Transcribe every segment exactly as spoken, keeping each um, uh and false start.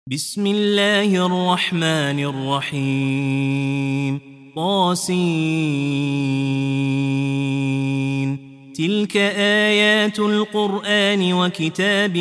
بسم الله الرحمن الرحيم طاسين تلك آيات القرآن وكتاب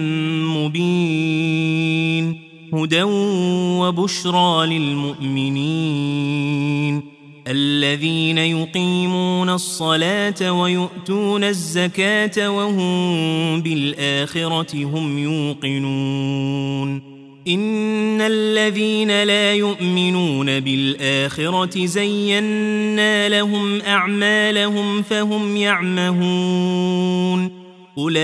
مبين هدى وبشرى للمؤمنين الذين يقيمون الصلاة ويؤتون الزكاة وهم بالآخرة هم يوقنون إن الذين لا يؤمنون بالآخرة زينا لهم أعمالهم فهم يعمهون أولئك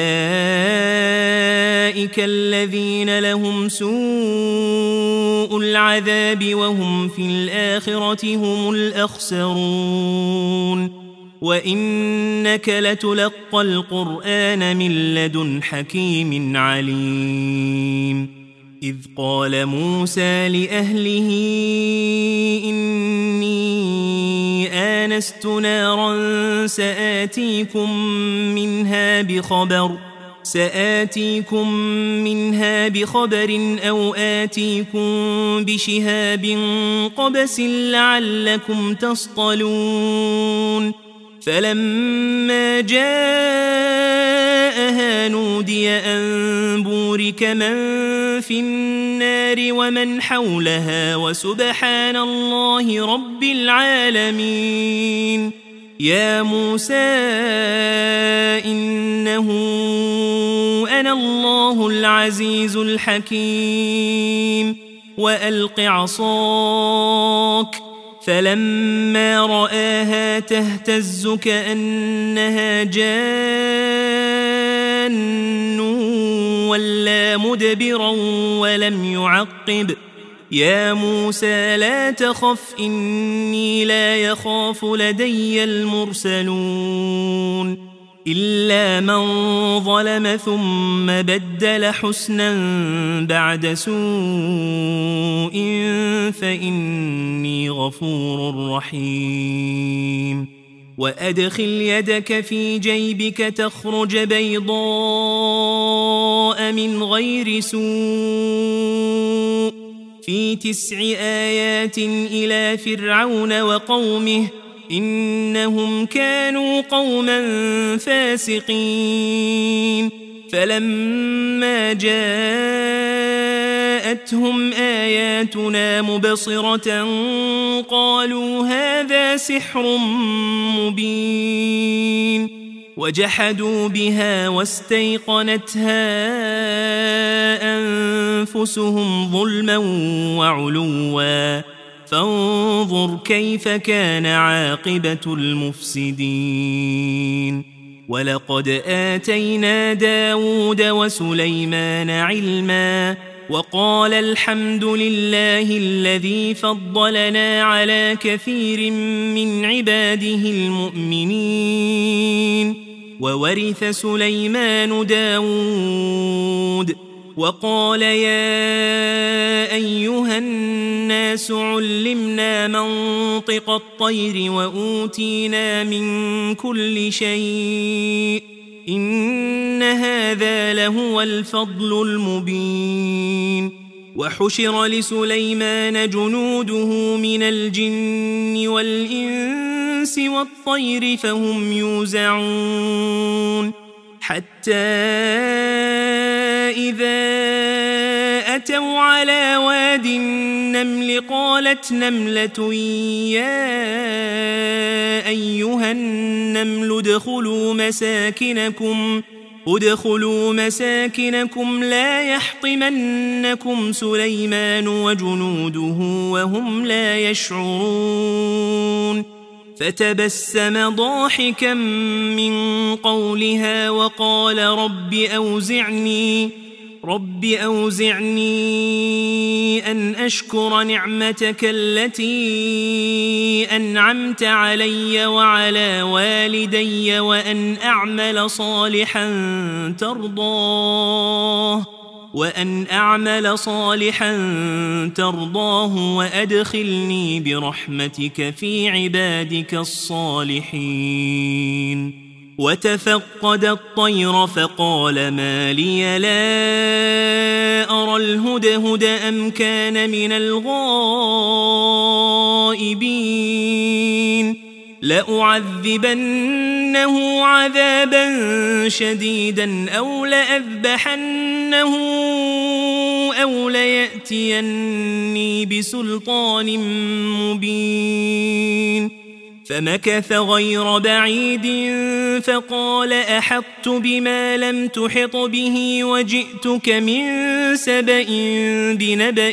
الذين لهم سوء العذاب وهم في الآخرة هم الأخسرون وإنك لتلقى القرآن من لدن حكيم عليم إذ قال موسى لأهله إني آنست نارا سآتيكم منها بخبر سآتيكم منها بخبر أو آتيكم بشهاب قبس لعلكم تصطلون فلما جاءها نودي أن بورك من في النار ومن حولها وسبحان الله رب العالمين يا موسى إنه أنا الله العزيز الحكيم وألق عصاك فلما رآها تهتز كأنها جان ولا مدبرا ولم يعقب يا موسى لا تخف إني لا يخاف لدي المرسلون إلا من ظلم ثم بدل حسنا بعد سوء فإني غفور رحيم وأدخل يدك في جيبك تخرج بيضاء من غير سوء في تسع آيات إلى فرعون وقومه إنهم كانوا قوما فاسقين فلما جاءتهم آياتنا مبصرة قالوا هذا سحر مبين وجحدوا بها واستيقنتها أنفسهم ظلما وعلوا فانظر كيف كان عاقبة المفسدين ولقد آتينا داود وسليمان علما وقال الحمد لله الذي فضلنا على كثير من عباده المؤمنين وورث سليمان داود وقال يا أيها الناس علمنا منطق الطير وأوتينا من كل شيء إن هذا لهو الفضل المبين وحشر لسليمان جنوده من الجن والإنس والطير فهم يوزعون حتى إذا أتوا على واد النمل قالت نملة يا أيها النمل ادخلوا مساكنكم ادخلوا مساكنكم لا يحطمنكم سليمان وجنوده وهم لا يشعرون فتبسم ضاحكا من قولها وقال رب أوزعني رب أوزعني أن أشكر نعمتك التي أنعمت علي وعلى والدي وأن أعمل صالحا ترضاه وأن أعمل صالحا ترضاه وأدخلني برحمتك في عبادك الصالحين وتفقد الطير فقال ما لي لا أرى الهدهد أم كان من الغائبين لأعذبنه عذابا شديدا أو لأذبحنه أو ليأتيني بسلطان مبين فمكث غير بعيد فقال أحطت بما لم تحط به وجئتك من سبأ بنبأ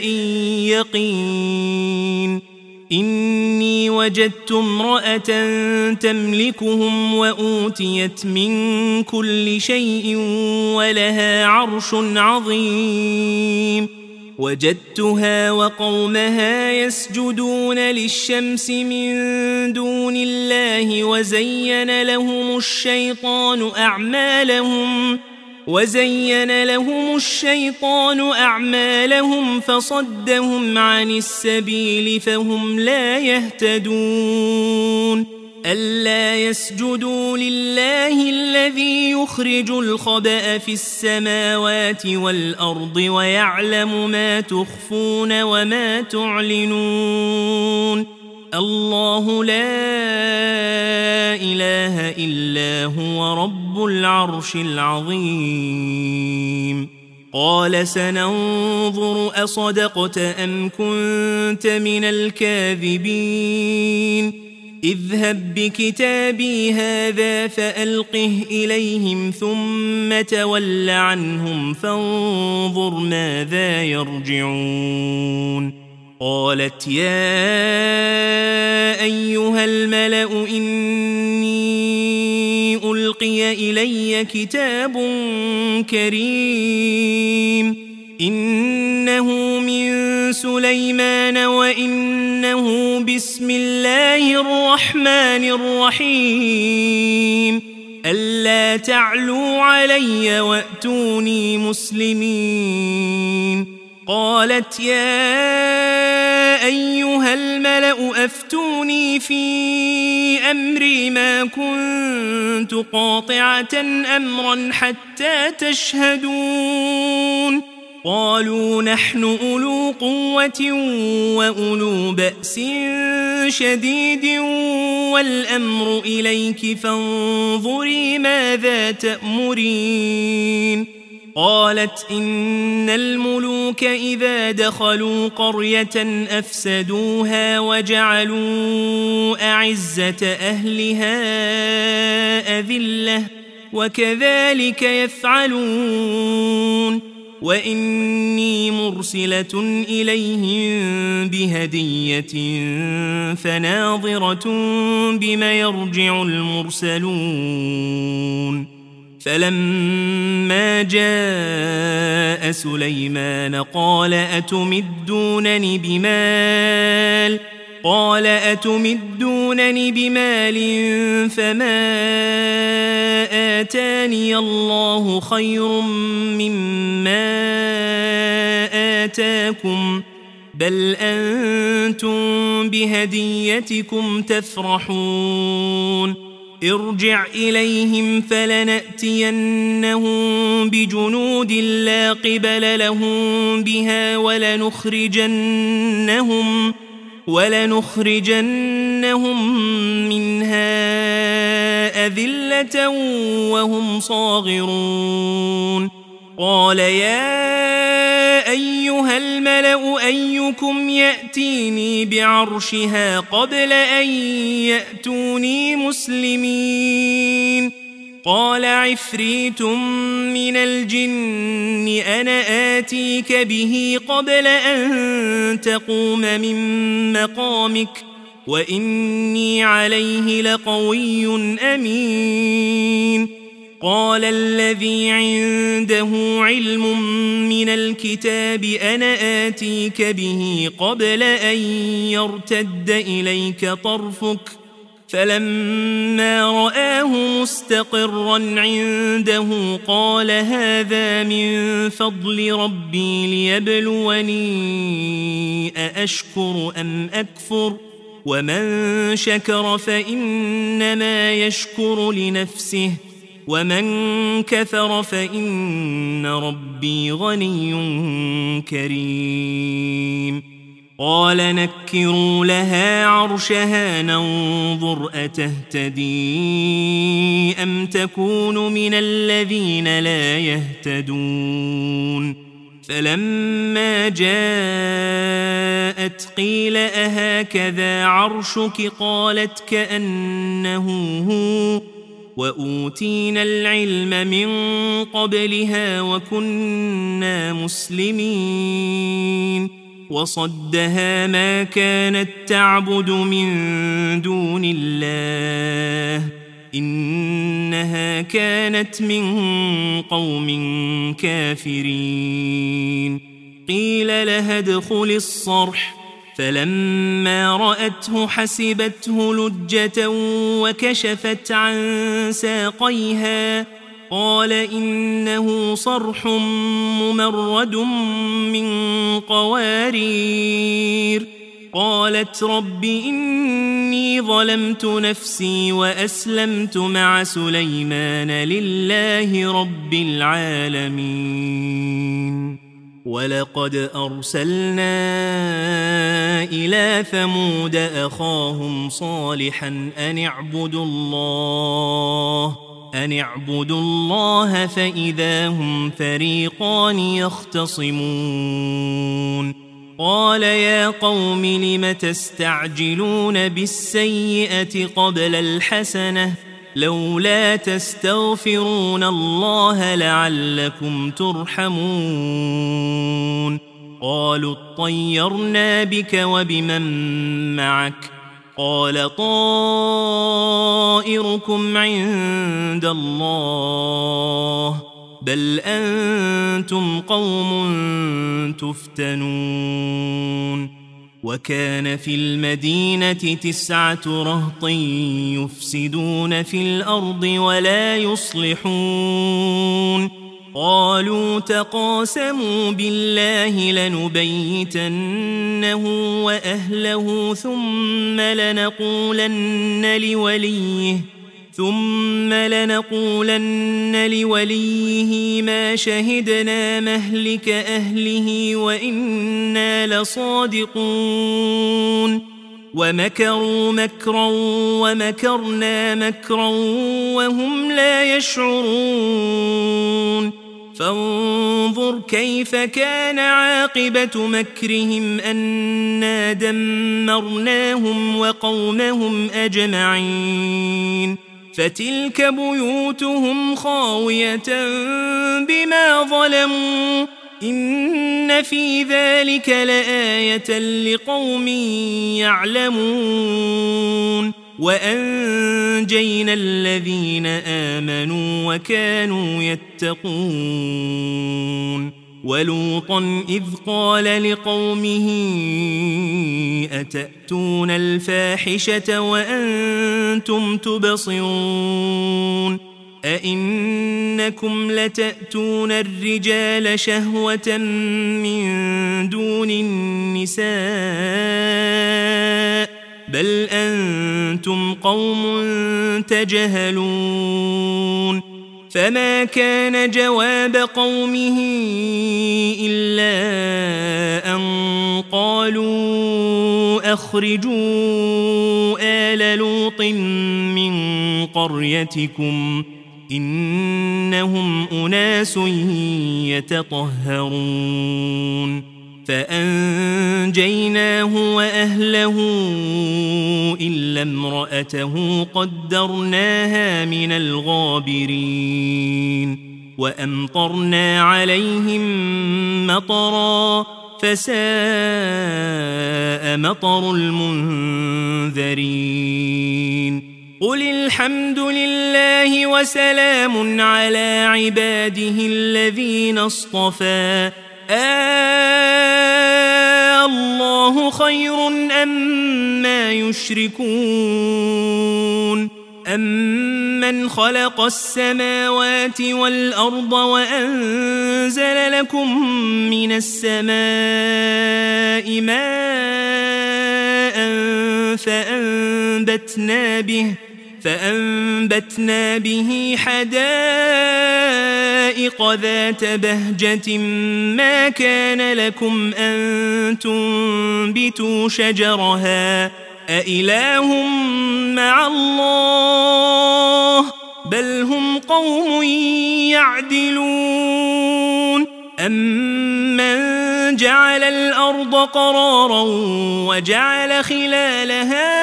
يقين إني وجدت امرأة تملكهم وأوتيت من كل شيء ولها عرش عظيم وجدتها وقومها يسجدون للشمس من دون الله وزين لهم الشيطان أعمالهم وزين لهم الشيطان أعمالهم فصدهم عن السبيل فهم لا يهتدون ألا يسجدوا لله الذي يخرج الخبأ في السماوات والأرض ويعلم ما تخفون وما تعلنون الله لا إله إلا هو رب العرش العظيم قال سننظر أصدقت أم كنت من الكاذبين اذهب بكتابي هذا فألقه إليهم ثم تول عنهم فانظر ماذا يرجعون قالت يا أيها الملأ إني ألقي إلي كتاب كريم إنه من سليمان وإنه بسم الله الرحمن الرحيم ألا تعلوا علي وأتوني مسلمين قالت يا أيها الملأ أفتوني في أمري ما كنت قاطعة أمرا حتى تشهدون قالوا نحن أولو قوة وأولو بأس شديد والأمر إليك فانظري ماذا تأمرين قالت إن الملوك إذا دخلوا قرية أفسدوها وجعلوا أعزة أهلها أذلة وكذلك يفعلون وإني مرسلة إليهم بهدية فناظرة بما يرجع المرسلون فلما جاء سليمان قال أتمدونني بمال قال أتمدونني بمال فما آتاني الله خير مما آتاكم بل أنتم بهديتكم تفرحون ارجع إليهم فلنأتينهم بجنود لا قبل لهم بها ولنخرجنهم ولنخرجنهم منها أذلة وهم صاغرون قال يا أيها الملأ أيكم يأتيني بعرشها قبل أن يأتوني مسلمين قال عفريت من الجن أنا آتيك به قبل أن تقوم من مقامك وإني عليه لقوي أمين قال الذي عنده علم من الكتاب أنا آتيك به قبل أن يرتد إليك طرفك فلما رآه مستقرا عنده قال هذا من فضل ربي ليبلوني أأشكر أم أكفر ومن شكر فإنما يشكر لنفسه ومن كفر فإن ربي غني كريم قال نكروا لها عرشها ننظر أتهتدي أم تكون من الذين لا يهتدون فلما جاءت قيل أهكذا عرشك قالت كأنه هو وأوتينا العلم من قبلها وكنا مسلمين وصدها ما كانت تعبد من دون الله إنها كانت من قوم كافرين قيل لها ادخل الصرح فلما رأته حسبته لجة وكشفت عن ساقيها قال إنه صرح ممرد من قوارير قالت رب إني ظلمت نفسي وأسلمت مع سليمان لله رب العالمين ولقد أرسلنا إلى ثمود أخاهم صالحا أن اعبدوا الله أن اعبدوا الله فإذا هم فريقان يختصمون قال يا قوم لم تستعجلون بالسيئة قبل الحسنة لولا تستغفرون الله لعلكم ترحمون قالوا اطيرنا بك وبمن معك قال طائركم عند الله بل أنتم قوم تفتنون وكان في المدينة تسعة رهط يفسدون في الأرض ولا يصلحون قالوا تقاسموا بالله لنبيتنه وأهله ثم لنقولن لوليه ثم لنقولن لوليه ما شهدنا مهلك أهله وإنا لصادقون ومكروا مكرا ومكرنا مكرا وهم لا يشعرون فانظر كيف كان عاقبة مكرهم أنا دمرناهم وقومهم أجمعين فتلك بيوتهم خاوية بما ظلموا إن في ذلك لآية لقوم يعلمون وأنجينا الذين آمنوا وكانوا يتقون ولوطا إذ قال لقومه أتأتون الفاحشة وأنتم تبصرون أئنكم لتأتون الرجال شهوة من دون النساء بل أنتم قوم تجهلون فما كان جواب قومه إلا أن قالوا أخرجوا آل لوط من قريتكم إنهم أناس يتطهرون فأنجيناه وأهله إلا امرأته قدرناها من الغابرين وأمطرنا عليهم مطرا فساء مطر المنذرين قل الحمد لله وسلام على عباده الذين اصطفى آه الله خير أما يشركون أمن خلق السماوات والأرض وأنزل لكم من السماء ماء فأنبتنا به فأنبتنا به حدائق ذات بهجة ما كان لكم أن تنبتوا شجرها أإله مع الله بل هم قوم يعدلون أمن جعل الأرض قرارا وجعل خلالها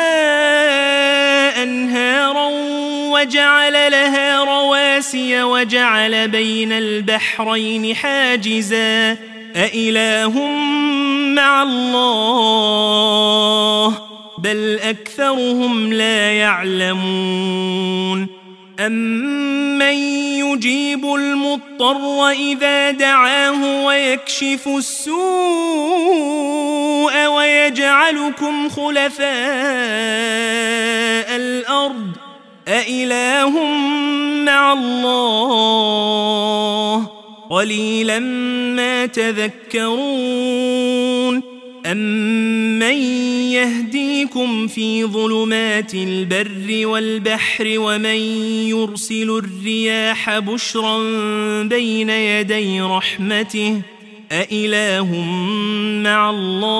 أنهارا وجعل لها رواسي وجعل بين البحرين حاجزا أإله مع الله بل أكثرهم لا يعلمون أمن يجيب المضطر إذا دعاه ويكشف السوء ويجعلكم خلفاء الأرض أإله مع الله قليلا ما تذكرون أمن يهديكم في ظلمات البر والبحر ومن يرسل الرياح بشرا بين يدي رحمته أإله مع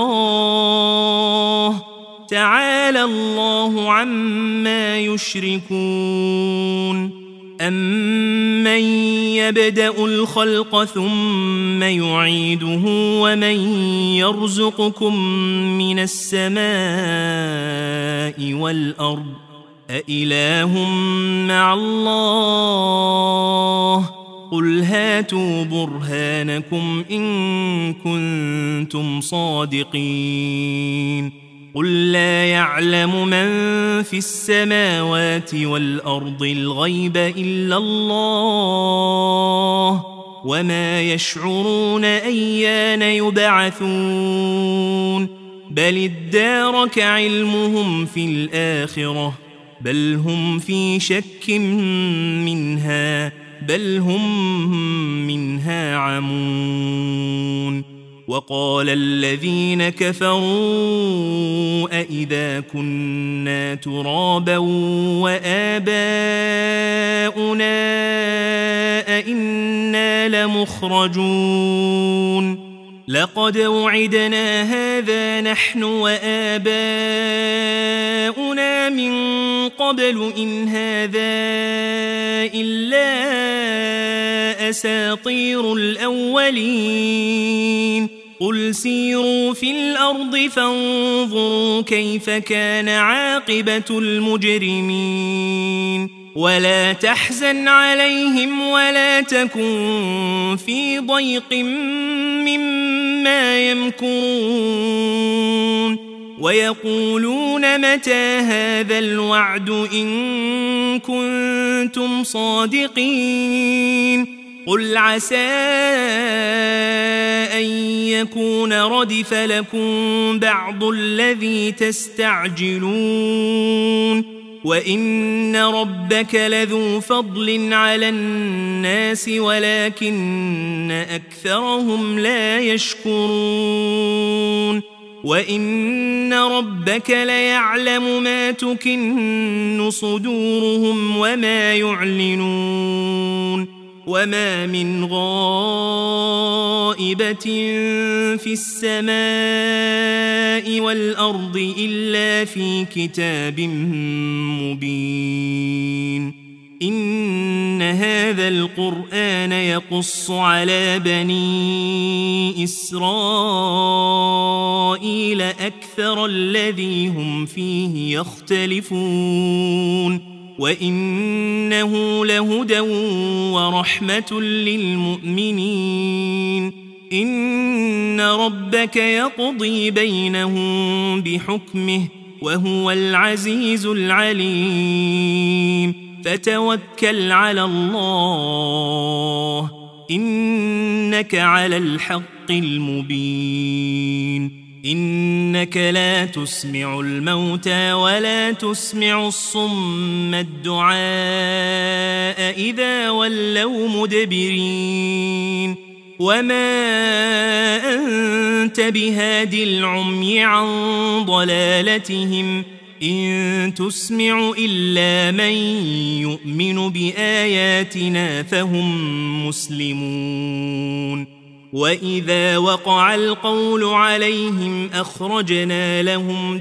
الله تعالى الله عما يشركون أمن يبدأ الخلق ثم يعيده ومن يرزقكم من السماء والأرض أإله مع الله قل هاتوا برهانكم إن كنتم صادقين قل لا يعلم من في السماوات والأرض الغيب إلا الله وما يشعرون أيان يبعثون بل ادارك علمهم في الآخرة بل هم في شك منها بل هم منها عمون وقال الذين كفروا أئذا كنا ترابا وآباؤنا أئنا لمخرجون لقد وعدنا هذا نحن وآباؤنا من قبل إن هذا إلا أساطير الأولين قل سيروا في الأرض فانظروا كيف كان عاقبة المجرمين ولا تحزن عليهم ولا تكن في ضيق مما يمكرون ويقولون متى هذا الوعد إن كنتم صادقين قل عسى أن يكون ردف لكم بعض الذي تستعجلون وإن ربك لذو فضل على الناس ولكن أكثرهم لا يشكرون وإن ربك ليعلم ما تكن صدورهم وما يعلنون وما من غائبة في السماء والأرض إلا في كتاب مبين إن هذا القرآن يقص على بني إسرائيل أكثر الذي هم فيه يختلفون وإنه لهدى ورحمة للمؤمنين إن ربك يقضي بينهم بحكمه وهو العزيز العليم فتوكل على الله إنك على الحق المبين إنك لا تسمع الموتى ولا تسمع الصم الدعاء إذا ولوا مدبرين وما أنت بهاد العمي عن ضلالتهم إن تسمع إلا من يؤمن بآياتنا فهم مسلمون وإذا وقع القول عليهم أخرجنا لهم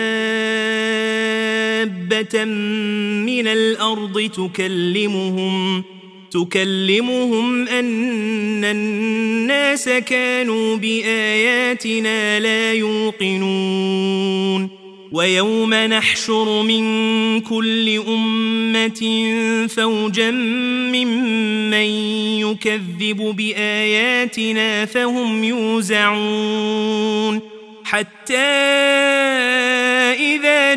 دابة من الأرض تكلمهم تكلمهم أن الناس كانوا بآياتنا لا يوقنون ويوم نحشر من كل أمة فوجا ممن يكذب بآياتنا فهم يوزعون حتى إذا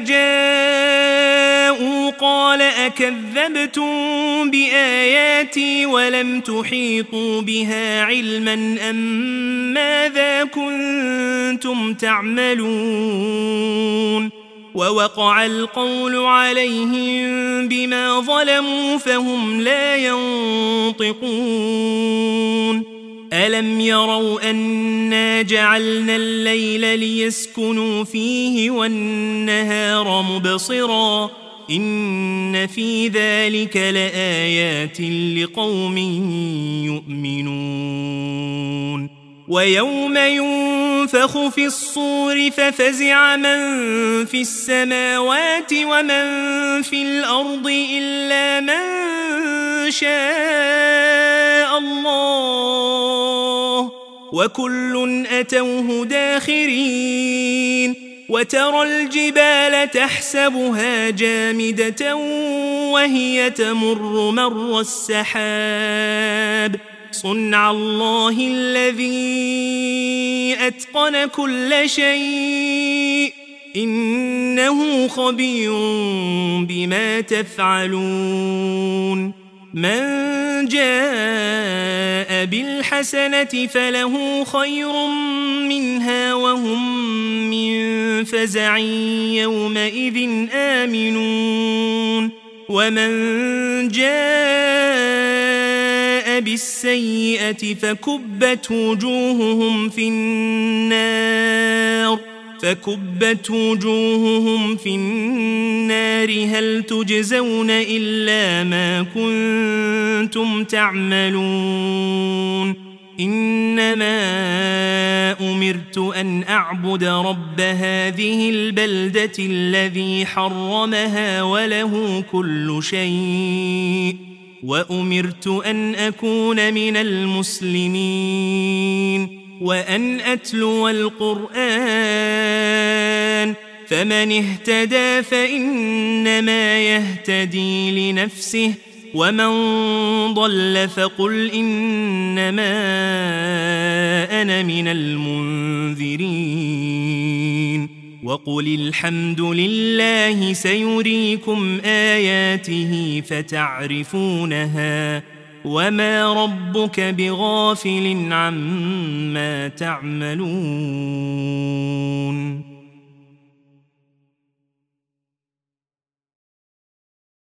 جاءوا قال أكذبتم بآياتي ولم تحيطوا بها علما أم ماذا كنتم تعملون ووقع القول عليهم بما ظلموا فهم لا ينطقون ألم يروا أنا جعلنا الليل ليسكنوا فيه والنهار مبصرا إن في ذلك لآيات لقوم يؤمنون ويوم ينفخ في الصور ففزع من في السماوات ومن في الأرض إلا من شاء الله وكل أتوه داخرين وترى الجبال تحسبها جامدة وهي تمر مر السحاب صنع الله الذي أتقن كل شيء إنه خبير بما تفعلون من جاء بالحسنة فله خير منها وهم من فزع يومئذ آمنون ومن جاء بالسيئة فكبت وجوههم في النار فكبت وجوههم في النار هل تجزون إلا ما كنتم تعملون إنما أمرت أن أعبد رب هذه البلدة الذي حرمها وله كل شيء وأمرت أن أكون من المسلمين وأن أتلو القرآن فمن اهتدى فإنما يهتدي لنفسه ومن ضل فقل إنما أنا من المنذرين وقل الحمد لله سيريكم آياته فتعرفونها وما ربك بغافل عما تعملون